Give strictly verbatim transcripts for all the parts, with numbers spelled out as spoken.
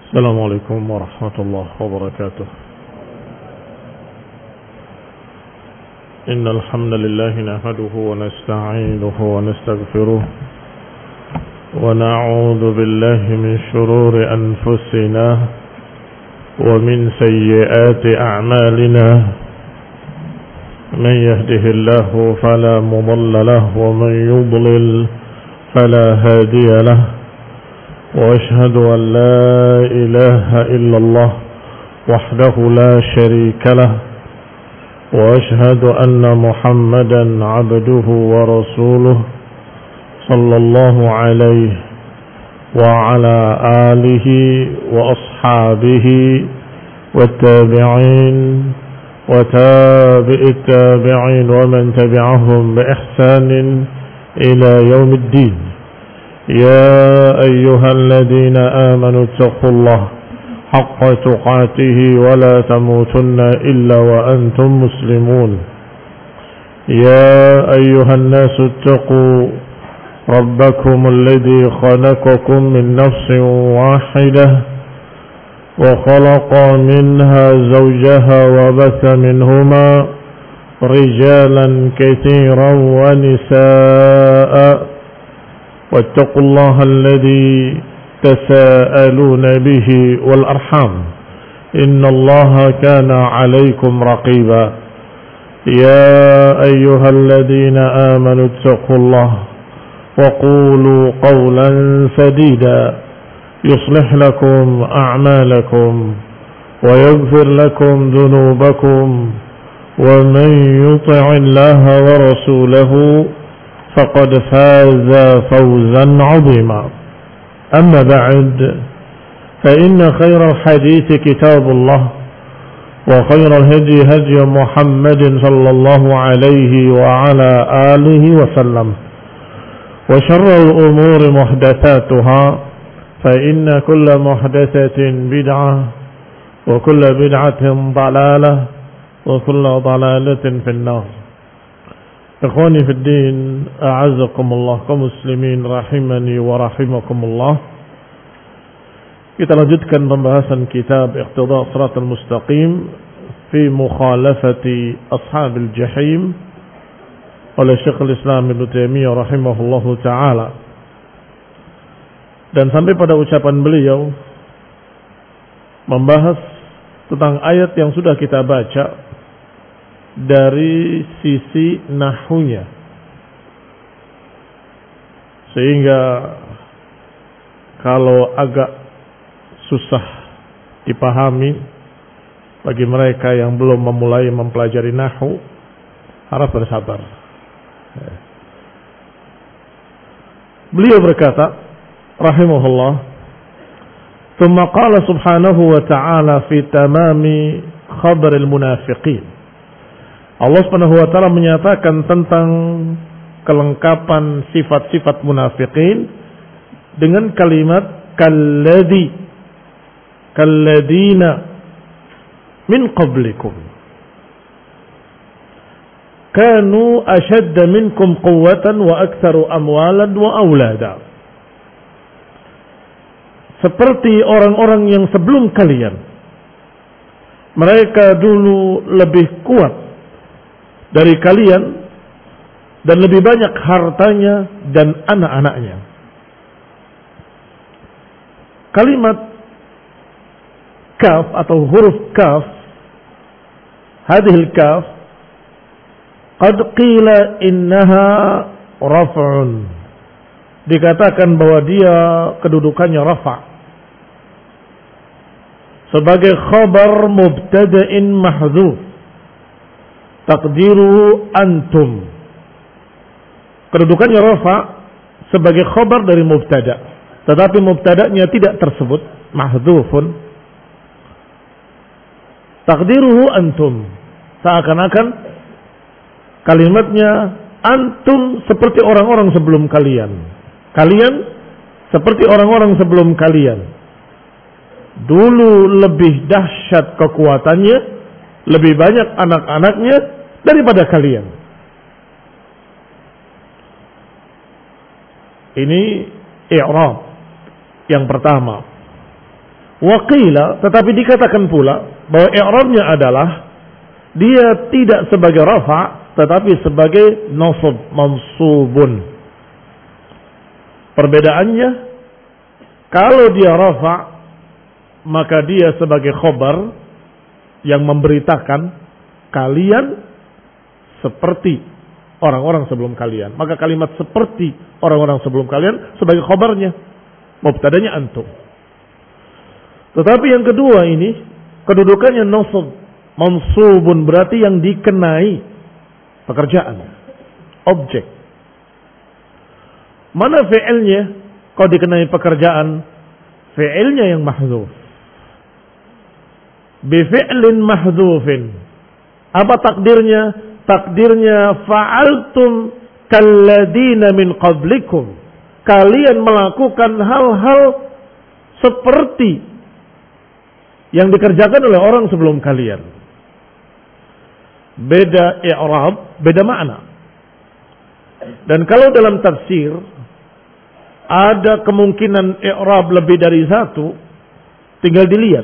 السلام عليكم ورحمة الله وبركاته. إن الحمد لله نحمده ونستعينه ونستغفره ونعوذ بالله من شرور أنفسنا ومن سيئات أعمالنا. من يهده الله فلا مضل له ومن يضلل فلا هادي له. وأشهد أن لا إله إلا الله وحده لا شريك له. وأشهد أن محمدا عبده ورسوله صلى الله عليه وعلى آله وأصحابه والتابعين وتابع التابعين ومن تبعهم بإحسان إلى يوم الدين. يا أيها الذين آمنوا اتقوا الله حق تقاته ولا تموتن إلا وأنتم مسلمون. يا أيها الناس اتقوا ربكم الذي خلقكم من نفس واحدة وخلق منها زوجها وبث منهما رجالا كثيرا ونساء. واتقوا الله الذي تساءلون به والأرحام إن الله كان عليكم رقيبا. يا أيها الذين آمنوا اتقوا الله وقولوا قولا سديدا يصلح لكم أعمالكم ويغفر لكم ذنوبكم ومن يطع الله ورسوله فقد فاز فوزا عظيما. أما بعد فإن خير الحديث كتاب الله وخير الهدي هدي محمد صلى الله عليه وعلى آله وسلم وشر الأمور محدثاتها فإن كل محدثة بدعة وكل بدعة ضلالة وكل ضلالة في النار. Ikhwani fi din, a'azzakumullah, kaum muslimin rahimani wa rahimakumullah. Kita lanjutkan pembahasan kitab Iqtida' Shiratal Mustaqim fi mukhalafati ashabil jahim oleh Syekhul Islam Ibnu Taimiyah rahimahullahu taala. Dan sampai pada ucapan beliau membahas tentang ayat yang sudah kita baca dari sisi nahwunya, sehingga kalau agak susah dipahami bagi mereka yang belum memulai mempelajari nahwu, harap bersabar. Beliau berkata rahimahullah, "Tsumma qala subhanahu wa ta'ala fi tamami khabar al-munafiqin." Allah Subhanahu wa taala menyatakan tentang kelengkapan sifat-sifat munafikin dengan kalimat kalladzi kalladina min qablikum kanu ashadda minkum quwwatan wa aktsaru amwalan wa aulada. Seperti orang-orang yang sebelum kalian, mereka dulu lebih kuat dari kalian dan lebih banyak hartanya dan anak-anaknya. Kalimat kaf atau huruf kaf, hadhil kaf, qad qila innaha raf'un, dikatakan bahwa dia kedudukannya rafa' sebagai khabar mubtada'in mahdhuf taqdiru antum. Kedudukannya rafa sebagai khabar dari mubtada, tetapi mubtadanya tidak tersebut, mahdhufun. Taqdiruhu antum, seakan-akan kalimatnya antum seperti orang-orang sebelum kalian, kalian seperti orang-orang sebelum kalian. Dulu lebih dahsyat kekuatannya, lebih banyak anak-anaknya daripada kalian. Ini i'rab yang pertama. Waqila, tetapi dikatakan pula bahwa i'rabnya adalah dia tidak sebagai rafa tetapi sebagai nasab, mansubun. Perbedaannya, kalau dia rafa maka dia sebagai khobar yang memberitakan kalian seperti orang-orang sebelum kalian. Maka kalimat seperti orang-orang sebelum kalian sebagai khobarnya, mubtadanya antum. Tetapi yang kedua ini kedudukannya nasab, mansubun, berarti yang dikenai pekerjaan, objek. Mana fi'ilnya? Kalau dikenai pekerjaan, fi'ilnya yang mahdzuf. Bi fi'lin mahdzufin. Apa takdirnya? Takdirnya fa'altum kalladina min qablikum. Kalian melakukan hal-hal seperti yang dikerjakan oleh orang sebelum kalian. Beda i'rab, beda makna. Dan kalau dalam tafsir ada kemungkinan i'rab lebih dari satu, tinggal dilihat.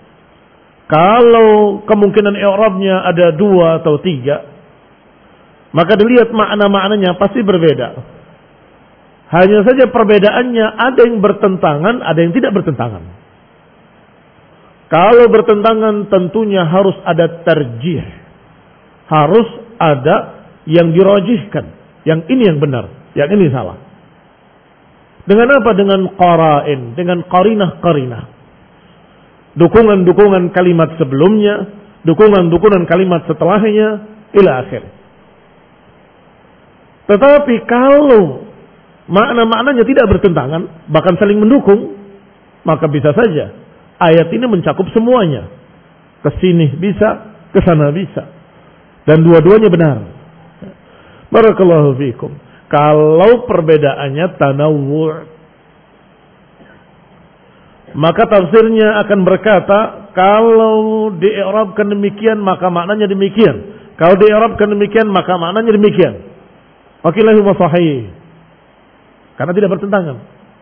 Kalau kemungkinan i'rabnya ada dua atau tiga, maka dilihat makna-maknanya pasti berbeda. Hanya saja perbedaannya ada yang bertentangan, ada yang tidak bertentangan. Kalau bertentangan tentunya harus ada tarjih. Harus ada yang dirajihkan. Yang ini yang benar, yang ini salah. Dengan apa? Dengan qara'in, dengan qarinah-qarinah. Dukungan-dukungan kalimat sebelumnya, dukungan-dukungan kalimat setelahnya, ila akhir. Tetapi kalau makna-maknanya tidak bertentangan, bahkan saling mendukung, maka bisa saja ayat ini mencakup semuanya. Kesini bisa, kesana bisa. Dan dua-duanya benar. Barakallahu fiikum. Kalau perbedaannya tanawwu', maka tafsirnya akan berkata, kalau di-i'rabkan demikian maka maknanya demikian. Kalau di-i'rabkan demikian maka maknanya demikian. Wakilahu sahih. Karena tidak bertentangan.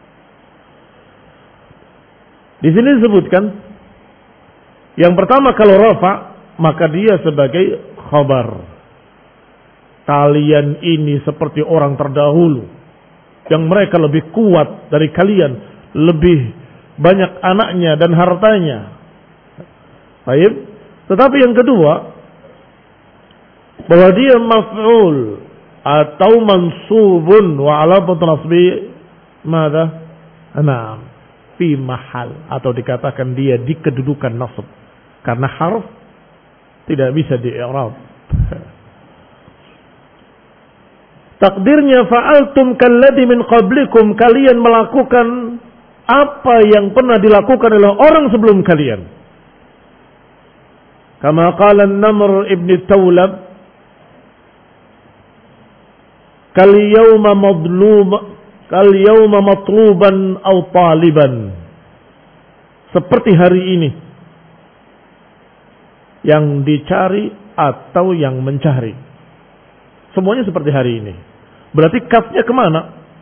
Di sini disebutkan yang pertama kalau rafa maka dia sebagai khabar. Kalian ini seperti orang terdahulu yang mereka lebih kuat dari kalian, lebih banyak anaknya dan hartanya. Baik. Tetapi yang kedua bahwa dia maf'ul atau mansubun wa alamat nasbi madza? Naam. Fi mahal, atau dikatakan dia di kedudukan nasab karena harf tidak bisa di-i'rab. Takdirnya fa'altum kalladhi min qablikum, kalian melakukan apa yang pernah dilakukan oleh orang sebelum kalian. Kama qala An-Namr ibn Tawlab, kal yawma madlub kal yawma matluban aw taliban, seperti hari ini yang dicari atau yang mencari, semuanya seperti hari ini. Berarti kafnya kemana?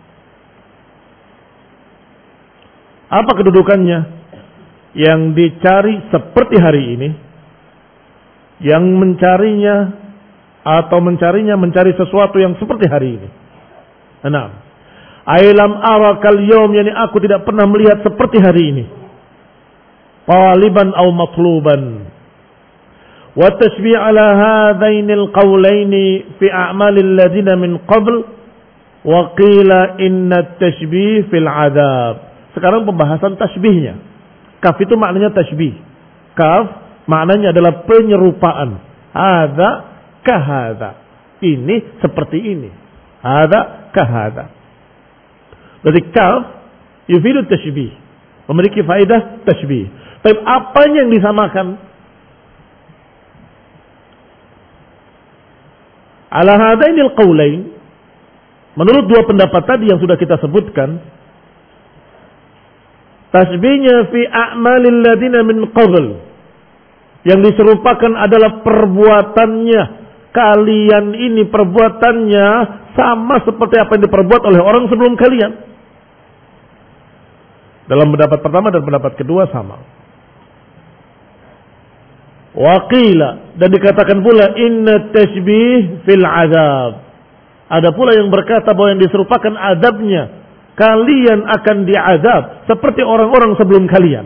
Apa kedudukannya? Yang dicari seperti hari ini, yang mencarinya atau mencarinya mencari sesuatu yang seperti hari ini. Nah, Ailam ara kal yawm, yani aku tidak pernah melihat seperti hari ini. Taliban aw matluban. Wa tashbih ala hadainil qawlaini fi a'malil ladina min qabl wa qila inna at-tashbih fil adab. Sekarang pembahasan tasbihnya. Kaf itu maknanya tasbih. Kaf maknanya adalah penyerupaan. Hadza kahadza. Ini seperti ini. Hadza kahadza. Berarti kaf yufidu tashbih, memiliki faedah tashbih. Tapi apanya yang disamakan? Ala hadainil qaulain, menurut dua pendapat tadi yang sudah kita sebutkan, tasbihnya fi a'malil ladina min qabl, yang diserupakan adalah perbuatannya. Kalian ini perbuatannya sama seperti apa yang diperbuat oleh orang sebelum kalian. Dalam pendapat pertama dan pendapat kedua sama. Waqila, dan dikatakan pula inna tashbih fil azab. Ada pula yang berkata bahwa yang diserupakan adabnya, kalian akan diazab seperti orang-orang sebelum kalian.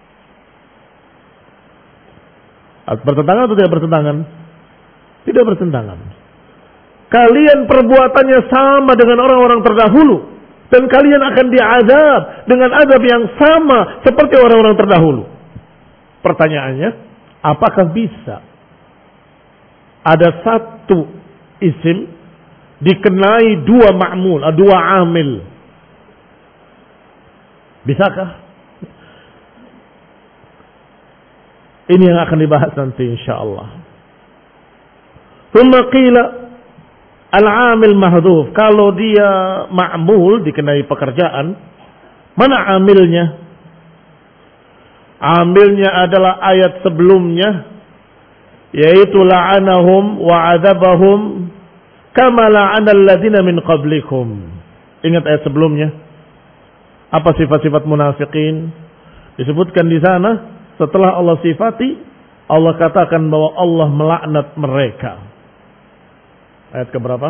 Bertentangan atau tidak bertentangan? Tidak bertentangan. Kalian perbuatannya sama dengan orang-orang terdahulu, dan kalian akan diazab dengan azab yang sama seperti orang-orang terdahulu. Pertanyaannya, apakah bisa ada satu isim dikenai dua ma'mul, dua amil? Bisakah? Ini yang akan dibahas nanti insyaallah. Thumma qila al-amil mahdhuf. Kalau dia ma'mul dikenai pekerjaan, mana amilnya? Amilnya adalah ayat sebelumnya, yaitu la'anahum wa 'adzabahum kama la'ana alladziina min qablikum. Ingat ayat sebelumnya? Apa sifat-sifat munafikin? Disebutkan di sana, setelah Allah sifati, Allah katakan bahwa Allah melaknat mereka. Ayat keberapa?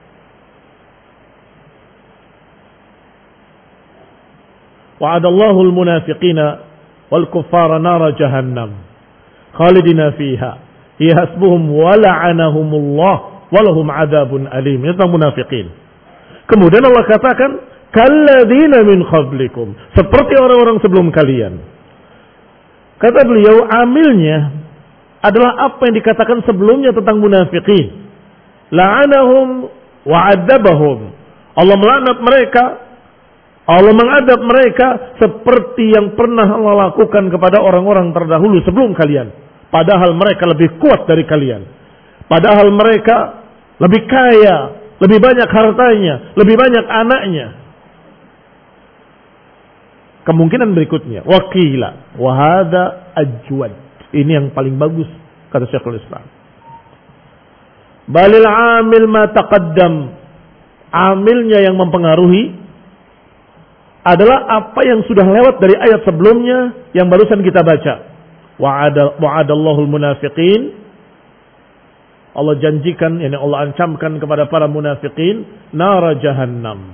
Wa'adallahu al-munafiqina wal kuffara nara jahannam khalidina fiha hiya hasbuhum wa la'anahumullah wa lahum 'adzabun alim. Itu tentang munafikin. Kemudian Allah katakan kalladzina min qablikum, seperti orang-orang sebelum kalian. Kata beliau, amilnya adalah apa yang dikatakan sebelumnya tentang munafikin. La'anahum wa 'adzabahum. Allah melaknat mereka, Allah mengadab mereka seperti yang pernah Allah lakukan kepada orang-orang terdahulu sebelum kalian. Padahal mereka lebih kuat dari kalian. Padahal mereka lebih kaya, lebih banyak hartanya, lebih banyak anaknya. Kemungkinan berikutnya, waqila wa hadza ajwad. Ini yang paling bagus kata Syekhul Islam. Balil amil ma taqaddam. Amilnya yang mempengaruhi adalah apa yang sudah lewat dari ayat sebelumnya yang barusan kita baca. Wa'adallahu al-munafiqin. Allah janjikan, yakni Allah ancamkan kepada para munafiqin nara jahannam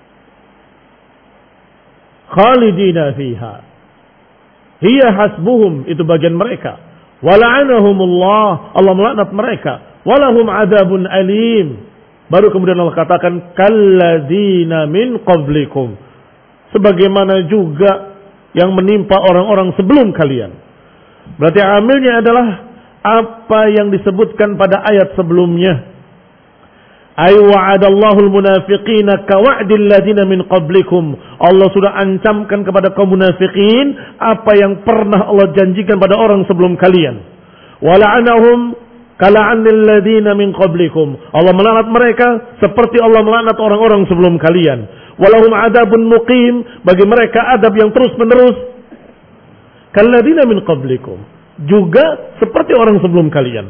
khalidina fiha hiya hasbuhum, itu bagian mereka. Wala'anahumullah, Allah melaknat mereka. Walahum 'adzabun alim. Baru kemudian Allah katakan kalladzina min qablikum, sebagaimana juga yang menimpa orang-orang sebelum kalian. Berarti amilnya adalah apa yang disebutkan pada ayat sebelumnya. Ay wa'adallahu al-munafiqina kawa'dil ladzina min qablikum. Allah sudah ancamkan kepada kaum munafikin apa yang pernah Allah janjikan pada orang sebelum kalian. Wala'anahum kala'anil ladzina min qablikum. Allah melaknat mereka seperti Allah melaknat orang-orang sebelum kalian. Walahum adabun muqim, bagi mereka adab yang terus menerus. Kalladzina min qablikum, juga seperti orang sebelum kalian.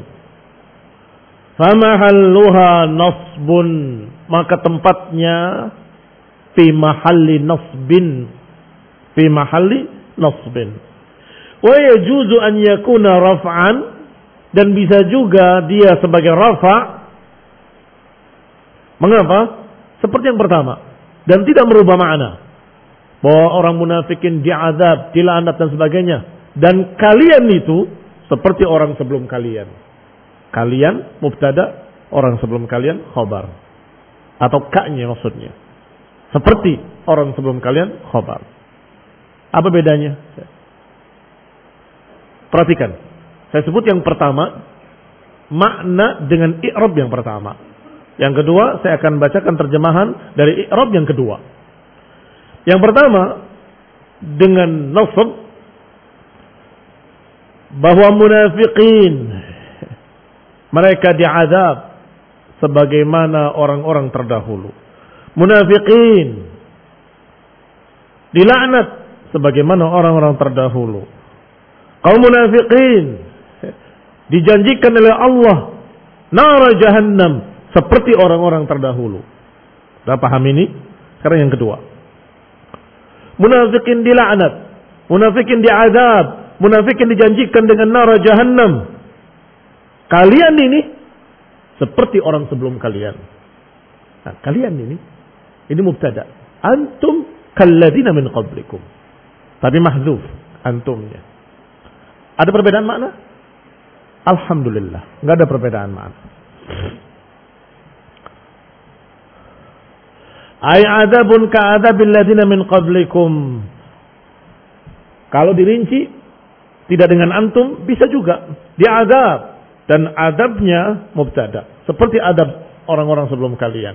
Famahalluha nasbun, maka tempatnya fi mahalli nasbin, fi mahalli nasbin. Wa yajuzu an yakuna raf'an, dan bisa juga dia sebagai rafa'. Mengapa? Seperti yang pertama, dan tidak merubah makna bahwa orang munafikin diazab, dilaknat dan sebagainya. Dan kalian itu seperti orang sebelum kalian. Kalian mubtada, orang sebelum kalian khabar. Atau ka-nya maksudnya. Seperti orang sebelum kalian khabar. Apa bedanya? Perhatikan. Saya sebut yang pertama makna dengan i'rab yang pertama. Yang kedua, saya akan bacakan terjemahan dari i'rab yang kedua. Yang pertama, dengan nasab, bahwa munafiqin mereka diazab sebagaimana orang-orang terdahulu. Munafiqin dilaknat sebagaimana orang-orang terdahulu. Kaum munafiqin dijanjikan oleh Allah nara jahannam seperti orang-orang terdahulu. Sudah paham ini? Sekarang yang kedua. Munafikin dilaknat, munafikin diazab, munafikin dijanjikan dengan nara jahannam Kalian ini seperti orang sebelum kalian. Nah, kalian ini, ini mubtada. Antum kalladzina min qablikum. Tapi mahzuf antumnya. Ada perbedaan makna? Alhamdulillah, enggak ada perbedaan makna. Ay adzabun ka'adzabil ladzina min qablikum. Kalau dirinci tidak dengan antum bisa juga diadab dan adabnya mubtada seperti adab orang-orang sebelum kalian.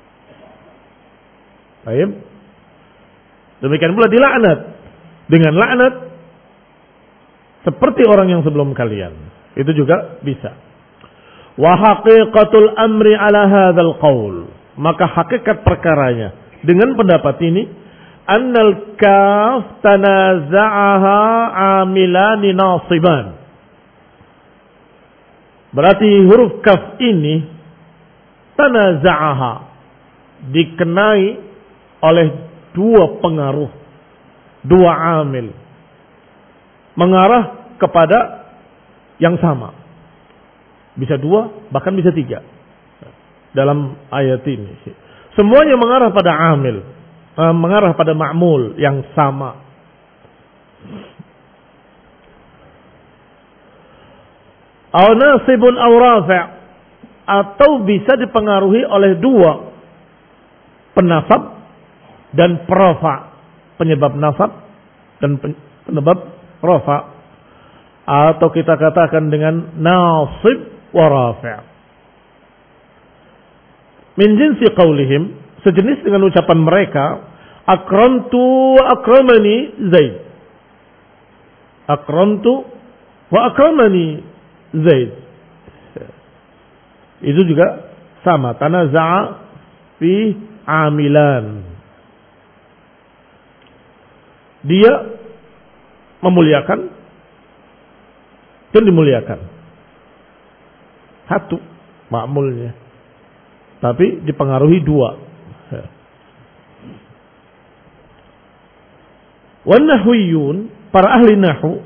Baik. Demikian pula dilaknat dengan laknat seperti orang yang sebelum kalian. Itu juga bisa. Wa haqiqatul amri ala hadzal qaul. Maka hakikat perkaranya dengan pendapat ini annal kaf tanaza'aha amilani nasiban. Berarti huruf kaf ini tanaza'aha dikenai oleh dua pengaruh, dua amil mengarah kepada yang sama. Bisa dua, bahkan bisa tiga. Dalam ayat ini semuanya mengarah pada amil, mengarah pada ma'mul yang sama. Aw nasibun aw rafi', atau bisa dipengaruhi oleh dua penasab dan perafa, penyebab nasab dan penyebab rafa, atau kita katakan dengan nasib wa rafi'. Min jinsi qaulihim, sejenis dengan ucapan mereka, akramtu wa akramani Zaid. Akramtu wa akramani Zaid. Itu juga sama, tanaza'a fi amilan. Dia memuliakan dan dimuliakan. Satu ma'mulnya. Tapi dipengaruhi dua. Wan nahwiyun, para ahli nahwu,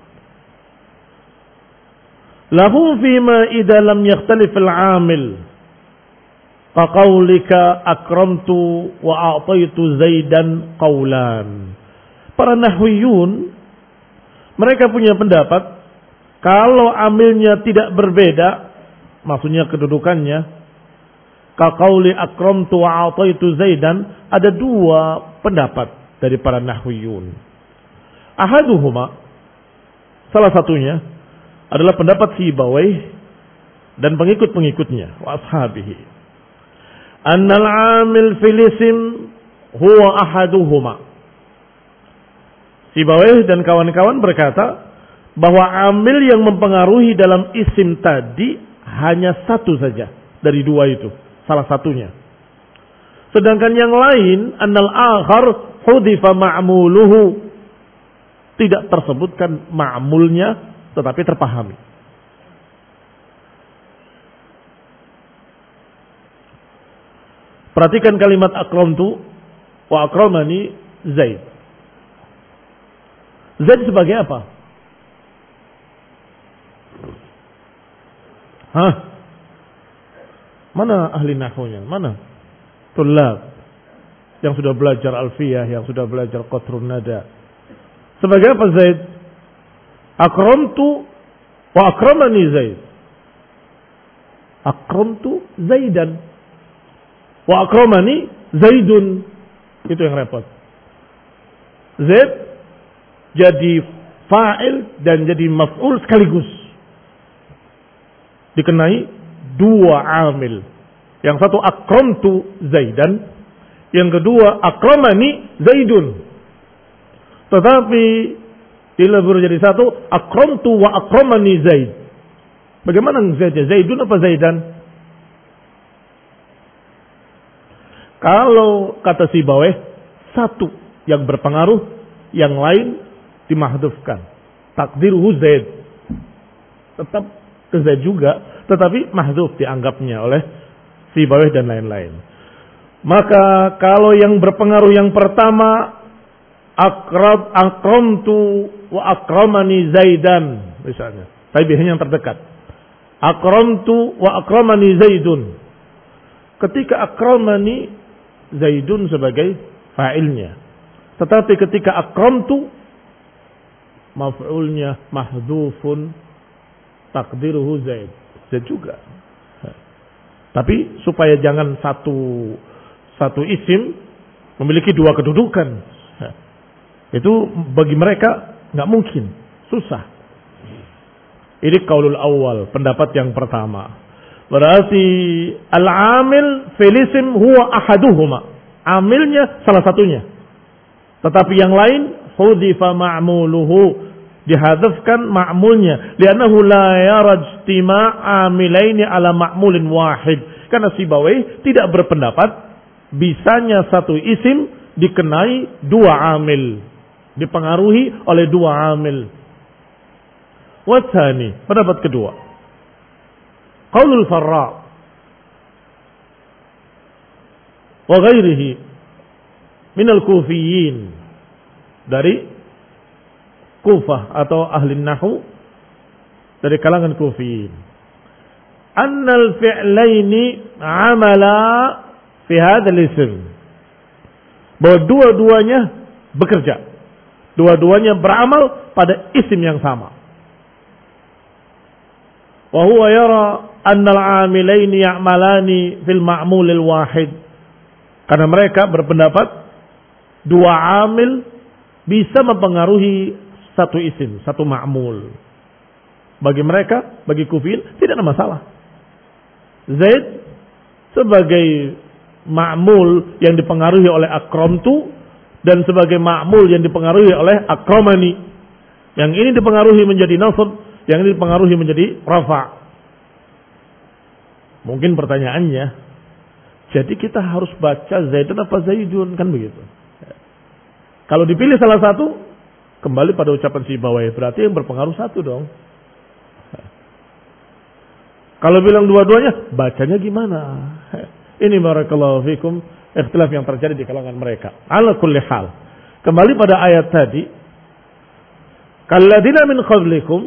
lahum fima idza lam yakhtalif al-amil faqaulika akramtu wa a'taitu Zaidan qaulan. Para nahwiyun mereka punya pendapat kalau amilnya tidak berbeda, maksudnya kedudukannya, kaqauli akramtu wa a'taitu Zaidan, ada dua pendapat dari para nahwiyun. Ahaduhuma, salah satunya adalah pendapat Sibawayh dan pengikut-pengikutnya wa ashabihi. Annal 'amil fil ism huwa ahaduhuma. Sibawayh dan kawan-kawan berkata bahwa amil yang mempengaruhi dalam isim tadi hanya satu saja dari dua itu, salah satunya. Sedangkan yang lain, annal akhar hudifa ma'muluhu, tidak tersebutkan ma'mulnya tetapi terpahami. Perhatikan kalimat akramtu wa akramani Zaid. Zaid sebagai apa? Hah? Mana ahli nahwunya? Mana? Tulab yang sudah belajar alfiyah, yang sudah belajar qatrun nada. Sebagai apa Zaid? Akramtu wa akramani Zaid. Akramtu Zaidan wa akramani Zaidun. Itu yang repot. Zaid jadi fa'il dan jadi maf'ul sekaligus. Dikenai dua amil. Yang satu akramtu Zaidan, yang kedua akramani Zaidun. Tetapi dilebur jadi satu, akramtu wa akramani Zaid. Bagaimana Zaid? Zaidun apa Zaidan? Kalau kata Sibawayh, satu yang berpengaruh, yang lain dimahdhufkan. Takdiruhu Zaid. Tetap ke Zaid juga, tetapi mahdhuf dianggapnya oleh Sibawayh dan lain-lain. Maka kalau yang berpengaruh yang pertama, akrab akramtu wa akramani Zaidan misalnya. Tapi biasanya yang terdekat. Akramtu wa akramani Zaidun. Ketika akramani Zaidun sebagai fa'ilnya. Tetapi ketika akramtu maf'ulnya mahdhufun takdiruhu Zaid. Zaid juga. Tapi supaya jangan satu satu isim memiliki dua kedudukan. Itu bagi mereka nggak mungkin, susah. Ini qaulul awal, pendapat yang pertama. Berarti al-amil fil ism huwa ahaduhuma. Amilnya salah satunya. Tetapi yang lain hudzifa ma'muluhu, dihadzafkan ma'mulnya, li'annahu la yaraj istima' amilaini ala ma'mulin wahid. Karena Sibawayh tidak berpendapat bisanya satu isim dikenai dua amil, dipengaruhi oleh dua amil. Watsani, pendapat kedua, qaulul Farra wa ghairihi minal Kufiyyin, dari Kufah atau ahli nahwu, dari kalangan Kufiyyin, annal fi'laini amala fi hadzal ism, bahwa dua-duanya bekerja, dua-duanya beramal pada isim yang sama. Wa huwa yara annal amilaini ya'malani fil ma'mulil wahid, karena mereka berpendapat dua amil bisa mempengaruhi satu isim, satu ma'mul. Bagi mereka, bagi Kufiyyin tidak ada masalah. Zaid sebagai ma'mul yang dipengaruhi oleh akramtu, dan sebagai ma'mul yang dipengaruhi oleh akramani. Yang ini dipengaruhi menjadi nasab, yang ini dipengaruhi menjadi rafa'. Mungkin pertanyaannya, jadi kita harus baca Zaidun apa Zaidun, kan begitu. Kalau dipilih salah satu, kembali pada ucapan Sibawayh, berarti yang berpengaruh satu dong. Kalau bilang dua-duanya, bacanya gimana? Ini barakallahu fikum, ikhtilaf yang terjadi di kalangan mereka. Ala kulli hal, kembali pada ayat tadi, kalladzina min qablikum,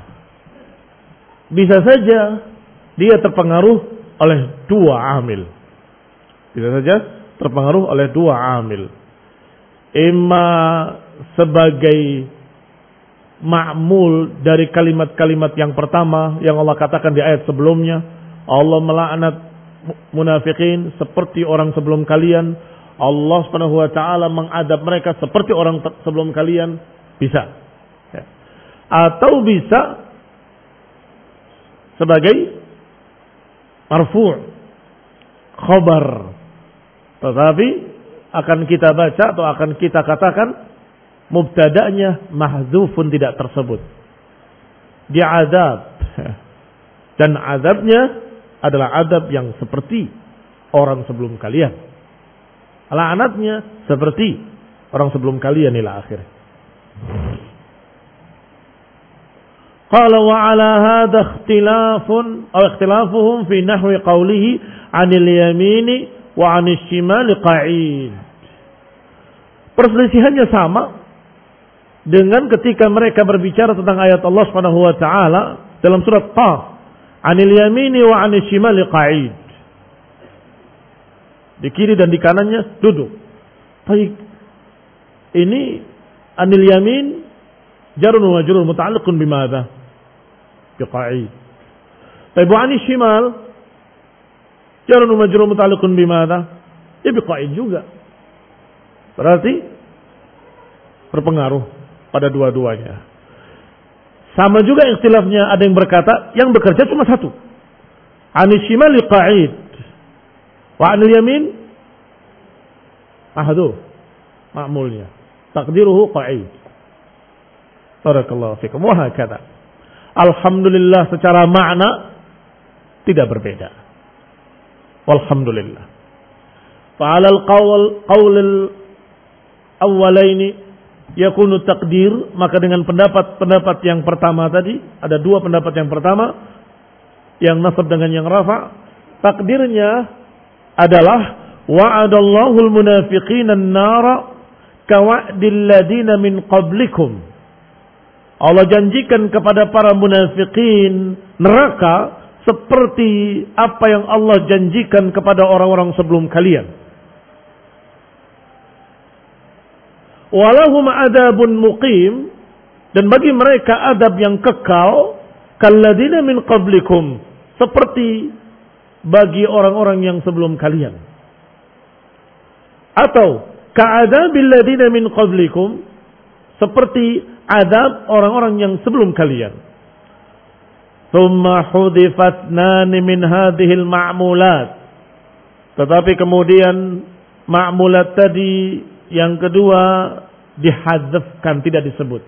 bisa saja dia terpengaruh oleh dua amil. Bisa saja terpengaruh oleh dua amil. Imma sebagai ma'mul dari kalimat-kalimat yang pertama yang Allah katakan di ayat sebelumnya, Allah melaknat munafikin seperti orang sebelum kalian, Allah Subhanahu wa taala mengadab mereka seperti orang sebelum kalian, bisa. Atau bisa sebagai marfu', khabar, tetapi akan kita baca atau akan kita katakan mubtada'nya mahdzufun, tidak tersebut. Dia azab, dan azabnya adalah azab yang seperti orang sebelum kalian. Laknatnya seperti orang sebelum kalian ila akhir. Qala wa ala hadha ikhtilafun aw ikhtilafuhum fi nahwi qawlihi 'anil yamini wa 'anil shimali qa'id. Perselisihannya sama dengan ketika mereka berbicara tentang ayat Allah Subhanahu wa taala dalam surat Qaf, 'anil yamini wa 'anil shimali qa'id. Di kiri dan di kanannya duduk. Baik. Ini 'anil yamin jarun wa majrur muta'alliqun bimadza? Biqa'id. Baik, 'anil shimal jarun wa majrur muta'alliqun bimadza? Ya biqa'id juga. Berarti berpengaruh pada dua-duanya. Sama juga ikhtilafnya, ada yang berkata yang bekerja cuma satu. 'Anil shimali qa'id wa 'anil yamin ahadu ma'mulnya. Taqdiruhu qa'id. Barakallahu fikum. Wa hakadha. Alhamdulillah secara makna tidak berbeda. Walhamdulillah. Fa'ala al-qawl qawl al-awwalaini yakunu taqdir, maka dengan pendapat-pendapat yang pertama tadi, ada dua pendapat yang pertama, yang nasab dengan yang rafa', takdirnya adalah wa'adallahu al-munafiqina an-nara kawa'dil ladina min qablikum. Allah janjikan kepada para munafikin neraka seperti apa yang Allah janjikan kepada orang-orang sebelum kalian. Walahum adabun muqim, dan bagi mereka adab yang kekal, kalladzina min qablikum, seperti bagi orang-orang yang sebelum kalian. Atau ka'adabil ladzina min qablikum, seperti adab orang-orang yang sebelum kalian. Tsumma hudifat nani min hadhil ma'mulat, tetapi kemudian ma'mulat tadi yang kedua dihadzafkan, tidak disebut.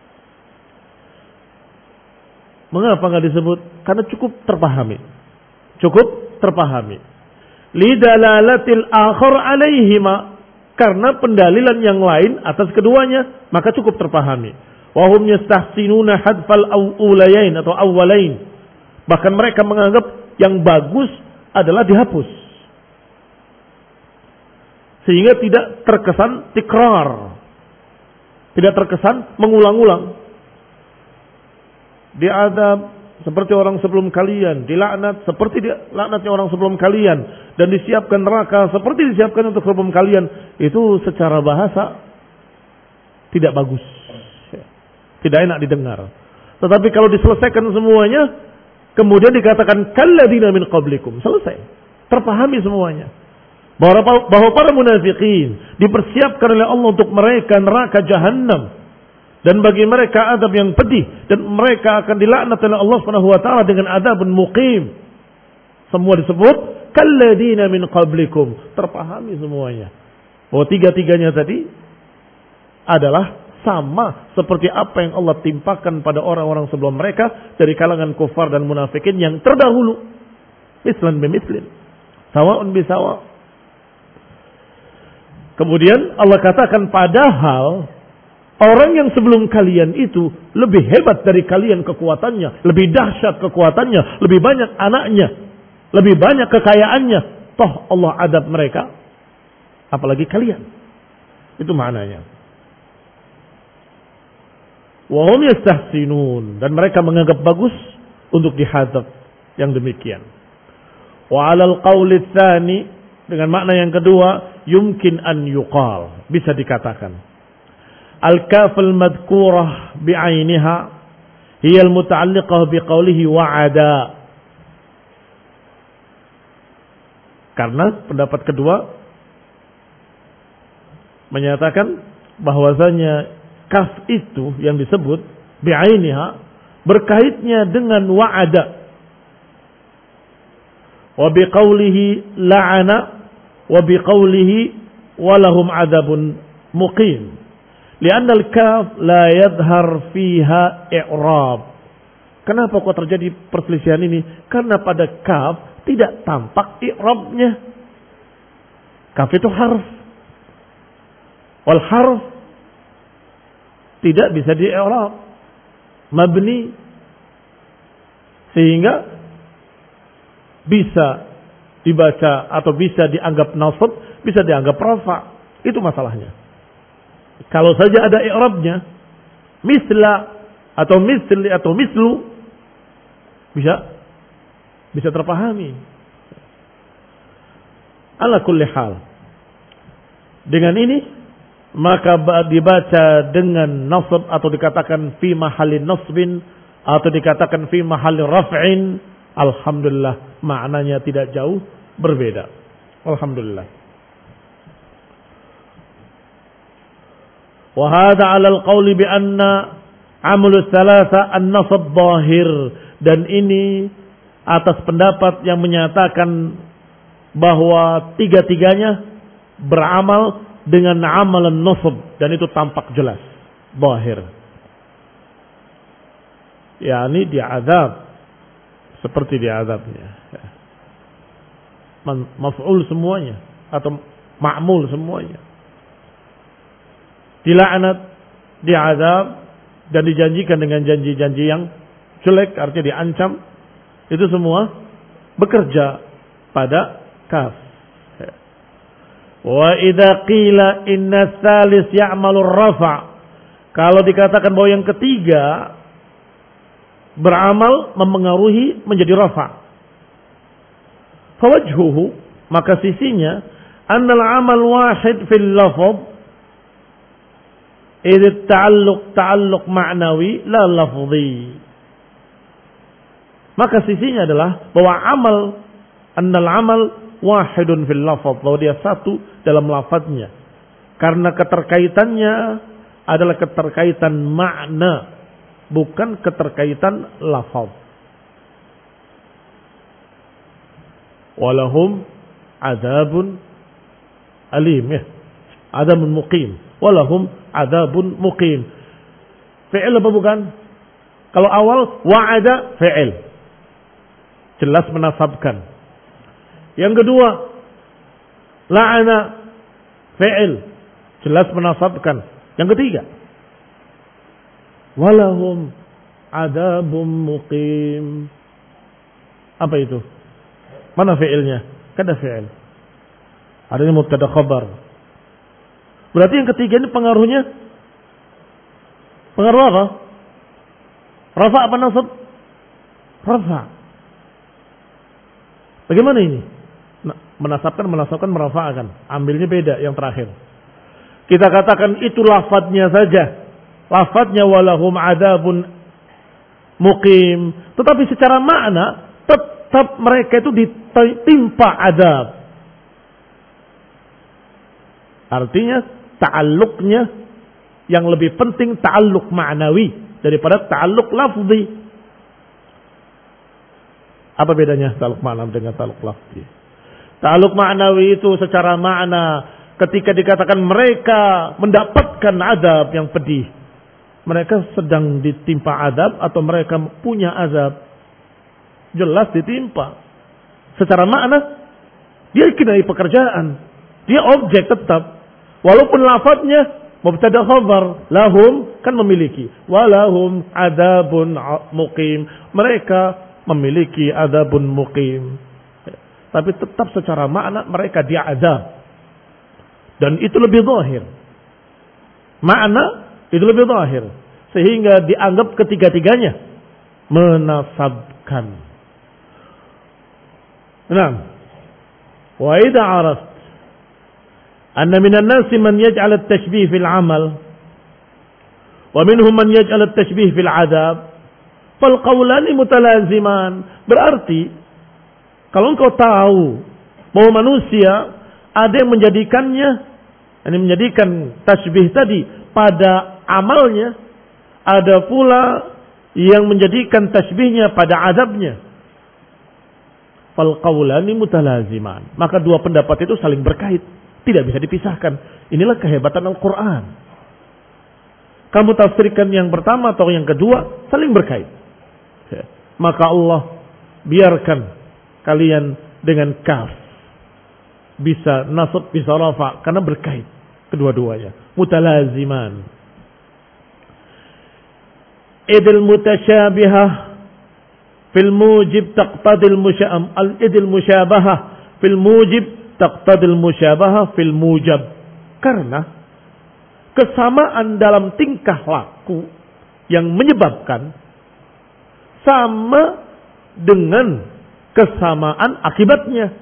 Mengapa enggak disebut? Karena cukup terpahami. Cukup terpahami. Lidalalatil akhar alaihima, karena pendalilan yang lain atas keduanya, maka cukup terpahami. Wa hum yastahsinuna hadfal awwalain atau awwalain. Bahkan mereka menganggap yang bagus adalah dihapus, sehingga tidak terkesan tikrar, tidak terkesan mengulang-ulang. Diadab seperti orang sebelum kalian, dilaknat seperti laknatnya orang sebelum kalian, dan disiapkan neraka seperti disiapkan untuk sebelum kalian. Itu secara bahasa tidak bagus, tidak enak didengar. Tetapi kalau diselesaikan semuanya, kemudian dikatakan kalladzina min qablikum, selesai, terpahami semuanya. Bahwa, bahwa para munafikin dipersiapkan oleh Allah untuk mereka neraka jahannam, dan bagi mereka adab yang pedih, dan mereka akan dilaknat oleh Allah Subhanahu wa taala dengan adabun muqim. Semua disebut kalladzina min qablikum, terpahami semuanya. Bahwa tiga-tiganya tadi adalah sama seperti apa yang Allah timpakan pada orang-orang sebelum mereka dari kalangan kufar dan munafikin yang terdahulu. Mislan bimislin, sawa'un bisawa. Kemudian Allah katakan, padahal orang yang sebelum kalian itu lebih hebat dari kalian kekuatannya, lebih dahsyat kekuatannya, lebih banyak anaknya, lebih banyak kekayaannya. Toh Allah adab mereka, apalagi kalian. Itu maknanya. Wa hum yastahsinun, dan mereka menganggap bagus untuk dihadzab yang demikian. Wa 'alal qauli tsani, dengan makna yang kedua, yumkin an yuqal, bisa dikatakan al-kaf al-madhkurah bi'ainiha hiya al-muta'alliqah biqaulihi wa'ada. Karena pendapat kedua menyatakan bahwasanya kaf itu yang disebut bi'ainiha berkaitnya dengan wa'ada, wa biqaulihi la'ana, wa biqaulihi walahum adabun muqim. Lianna al-kaf la yadhhar fiha i'rab. Kenapa kok terjadi perselisihan ini? Karena pada kaf tidak tampak i'rabnya. Kaf itu harf. Wal harf tidak bisa di-i'rab, mabni, sehingga bisa dibaca atau bisa dianggap nasab, bisa dianggap rafa. Itu masalahnya. Kalau saja ada i'rabnya, misla atau misli atau mislu, bisa bisa terpahami. Ala kulli hal, dengan ini maka dibaca dengan nasab atau dikatakan fi mahallin nasbin atau dikatakan fi mahallin raf'in, alhamdulillah maknanya tidak jauh berbeda. Alhamdulillah. Wa hadha 'ala al-qauli bi anna 'amalu thalatha an-nasab zahir, dan ini atas pendapat yang menyatakan bahwa tiga-tiganya beramal dengan amalan nasab, dan itu tampak jelas, zahir. yakni diazab seperti diazabnya. Maf'ul semuanya atau ma'mul semuanya. Dilaknat, diazab, dan dijanjikan dengan janji-janji yang jelek, artinya diancam. Itu semua bekerja pada kaf. Wa idza qila inna tsalis ya'malu rafa', kalau dikatakan bahwa yang ketiga beramal mempengaruhi menjadi rafa', Fawajhuhu, maka sisinya, annal amal wahid fil lafaz, idh ta'alluq ta'alluq ma'nawi la lafzi. Maka sisinya adalah bahwa amal, annal amal wahidun fil lafaz, bahwa dia satu dalam lafadznya. Karena keterkaitannya adalah keterkaitan makna, bukan keterkaitan lafaz. Walahum adzabun alim, ya. Adzabun muqim. Walahum adzabun muqim. Fi'il apa bukan? Kalau awal wa'ada fi'il, jelas menasabkan. Yang kedua la'ana fi'il, jelas menasabkan. Yang ketiga walahum adzabun muqim. Apa itu? Mana fi'ilnya? Kada fi'il. Adanya mubtada khabar. Berarti yang ketiga ini pengaruhnya pengaruh apa? Rafa apa nasab? Rafa. Bagaimana ini? Menasabkan, menasabkan, merafa'akan. Ambilnya beda yang terakhir. Kita katakan itu lafadznya saja. Lafadznya walahum adzabun muqim. Tetapi secara makna tetap mereka itu ditimpa azab. Artinya ta'alluqnya yang lebih penting ta'alluq ma'nawi daripada ta'alluq lafzi. Apa bedanya ta'alluq ma'nawi dengan ta'alluq lafzi? Ta'alluq ma'nawi itu secara makna ketika dikatakan mereka mendapatkan azab yang pedih, mereka sedang ditimpa azab atau mereka punya azab. Jelas ditimpa. Secara makna dia kenai pekerjaan, dia objek tetap. Walaupun lafadznya mubtada khabar, lahum kan memiliki, walahum adzabun muqim, mereka memiliki adzabun muqim. Tapi tetap secara makna mereka diazab. Dan itu lebih zahir. Makna itu lebih zahir. Sehingga dianggap ketiga-tiganya menasabkan. Nah, wa idza araft anna minan nasi man yaj'al at-tashbih fil 'amal wa minhum man yaj'al at-tashbih fil 'adab fal qawlani mutalaziman. Berarti kalau engkau tahu bahwa manusia ada yang menjadikannya, ini menjadikan tasbih tadi pada amalnya, ada pula yang menjadikan tasbihnya pada adabnya. Fal qaulani mutalaziman. Maka dua pendapat itu saling berkait, tidak bisa dipisahkan. Inilah kehebatan Al-Qur'an. Kamu tafsirkan yang pertama atau yang kedua, saling berkait. Maka Allah biarkan kalian dengan kaf, bisa nasab, bisa rafa, karena berkait kedua-duanya, mutalaziman. Idil mutasyabihah fil mujib taqtadil musyam al idil musyabahah fil mujib taqtadil musyabahah fil mujab. Karena kesamaan dalam tingkah laku yang menyebabkan sama dengan kesamaan akibatnya.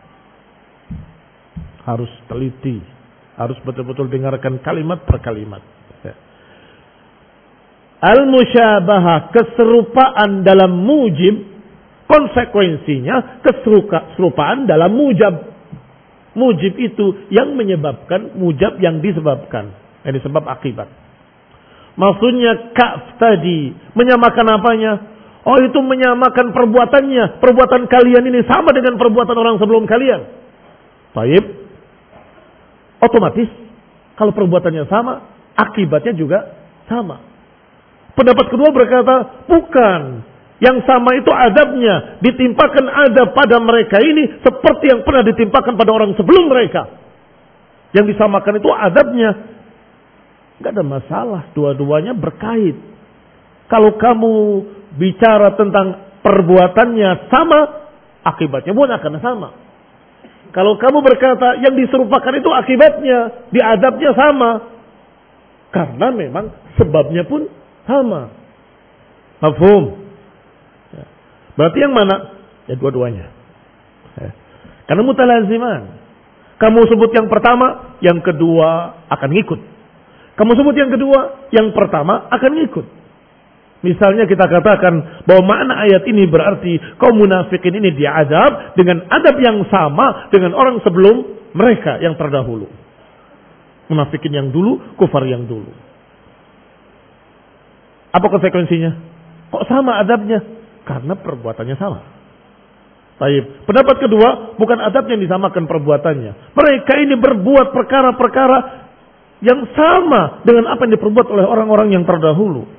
Harus teliti, harus betul-betul dengarkan kalimat per kalimat. Al-musyabahah, keserupaan dalam mujib, konsekuensinya keserupaan dalam mujab. Mujib itu yang menyebabkan, mujab yang disebabkan. Ini sebab akibat. Maksudnya kaf tadi menyamakan apanya? Oh, itu menyamakan perbuatannya. Perbuatan kalian ini sama dengan perbuatan orang sebelum kalian. Baik. Otomatis kalau perbuatannya sama, akibatnya juga sama. Pendapat kedua berkata, bukan. Yang sama itu adabnya. Ditimpakan adab pada mereka ini seperti yang pernah ditimpakan pada orang sebelum mereka. Yang disamakan itu adabnya. Gak ada masalah. Dua-duanya berkait. Kalau kamu bicara tentang perbuatannya sama, akibatnya pun akan sama. Kalau kamu berkata yang diserupakan itu akibatnya, diadabnya sama. Karena memang sebabnya pun sama. Mafhum? Berarti yang mana? Ya dua-duanya. Karena mutalaziman. Kamu sebut yang pertama, yang kedua akan ngikut. Kamu sebut yang kedua, yang pertama akan ngikut. Misalnya kita katakan bahwa makna ayat ini berarti kaum munafikin ini diazab dengan adab yang sama dengan orang sebelum mereka yang terdahulu. Munafikin yang dulu, kufar yang dulu. Apa konsekuensinya? Kok sama adabnya? Karena perbuatannya sama. Baik. Pendapat kedua, bukan adabnya yang disamakan perbuatannya. Mereka ini berbuat perkara-perkara yang sama dengan apa yang diperbuat oleh orang-orang yang terdahulu.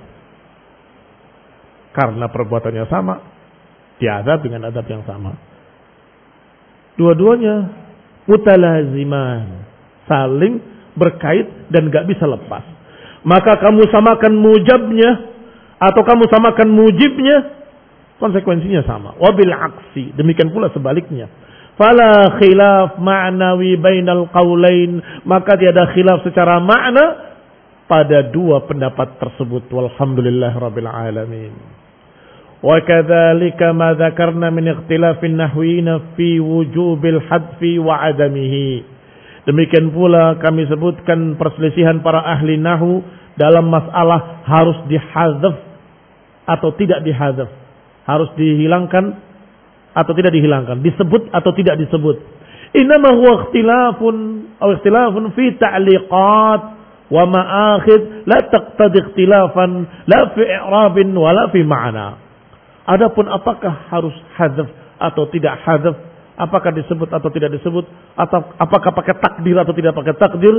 Karena perbuatannya sama, diadab dengan adab yang sama. Dua-duanya mutalaziman, saling berkait dan gak bisa lepas. Maka kamu samakan mujabnya atau kamu samakan mujibnya, konsekuensinya sama. Wabil aksi, demikian pula sebaliknya. Fala khilaf ma'nawi bainal qaulain, maka tiada khilaf secara makna pada dua pendapat tersebut. Walhamdulillah rabbil alamin. Wa kadzalika ma dzakarna min ikhtilafin nahwiyina fi wujubil hadfi wa adamihi. Demikian pula kami sebutkan perselisihan para ahli nahwu dalam masalah harus dihadzaf atau tidak dihadzaf. Harus dihilangkan atau tidak dihilangkan, disebut atau tidak disebut. Innama huwa ikhtilafun aw ikhtilafun fi ta'liqat wa ma'akhid la taqtadi ikhtilafan la fi i'rabin wa la fi ma'na. Adapun apakah harus hadzaf atau tidak hadzaf, apakah disebut atau tidak disebut, atau apakah pakai takdir atau tidak pakai takdir,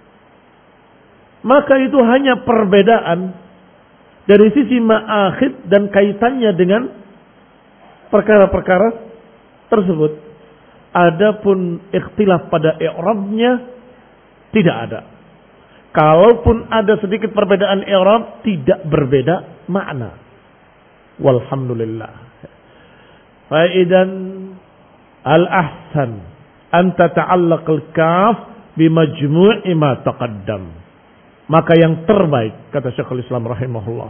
maka itu hanya perbedaan dari sisi ma'akhid dan kaitannya dengan perkara-perkara tersebut. Adapun ikhtilaf pada i'rabnya tidak ada. Kalaupun ada sedikit perbedaan i'rab, tidak berbeda makna. Walhamdulillah. Faidan al-ahsan an tata'allaq al-kaf bimajmu'i ma taqaddam. Maka yang terbaik, kata Syekhul Islam rahimahullah,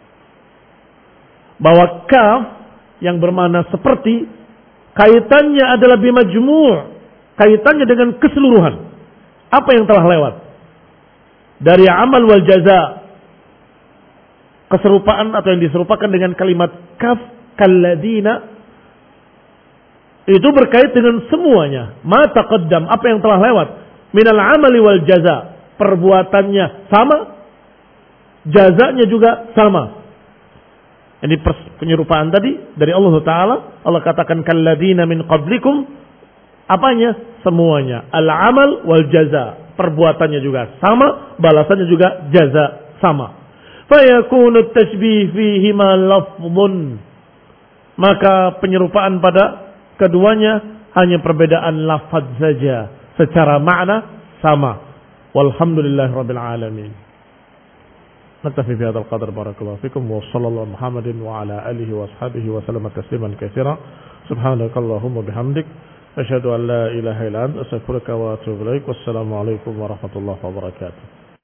bahwa kaf yang bermakna seperti, kaitannya adalah bimajmu', kaitannya dengan keseluruhan apa yang telah lewat dari amal wal jaza. Keserupaan atau yang diserupakan dengan kalimat kaf kalladina itu berkait dengan semuanya. Ma taqaddam, apa yang telah lewat, minal amali wal jaza, perbuatannya sama, jazanya juga sama. Ini penyerupaan tadi dari Allah Ta'ala. Allah katakan kalladina min qablikum, apanya? Semuanya. Al-amal wal jaza, perbuatannya juga sama, balasannya juga jaza sama. Fayakunu tashbih fihima lafdhun, maka penyerupaan pada keduanya hanya perbedaan lafaz saja, secara makna sama. Walhamdulillah rabbil alamin. Naktafi bi hadzal qadar, barakallahu fikum wa sallallahu Muhammadin wa ala alihi wa ashabihi wa sallama tasliman katsira. Subhanakallahumma bihamdik asyhadu an la ilaha illa anta astaghfiruka wa atubu ilaik. Wassalamu alaikum warahmatullahi wabarakatuh.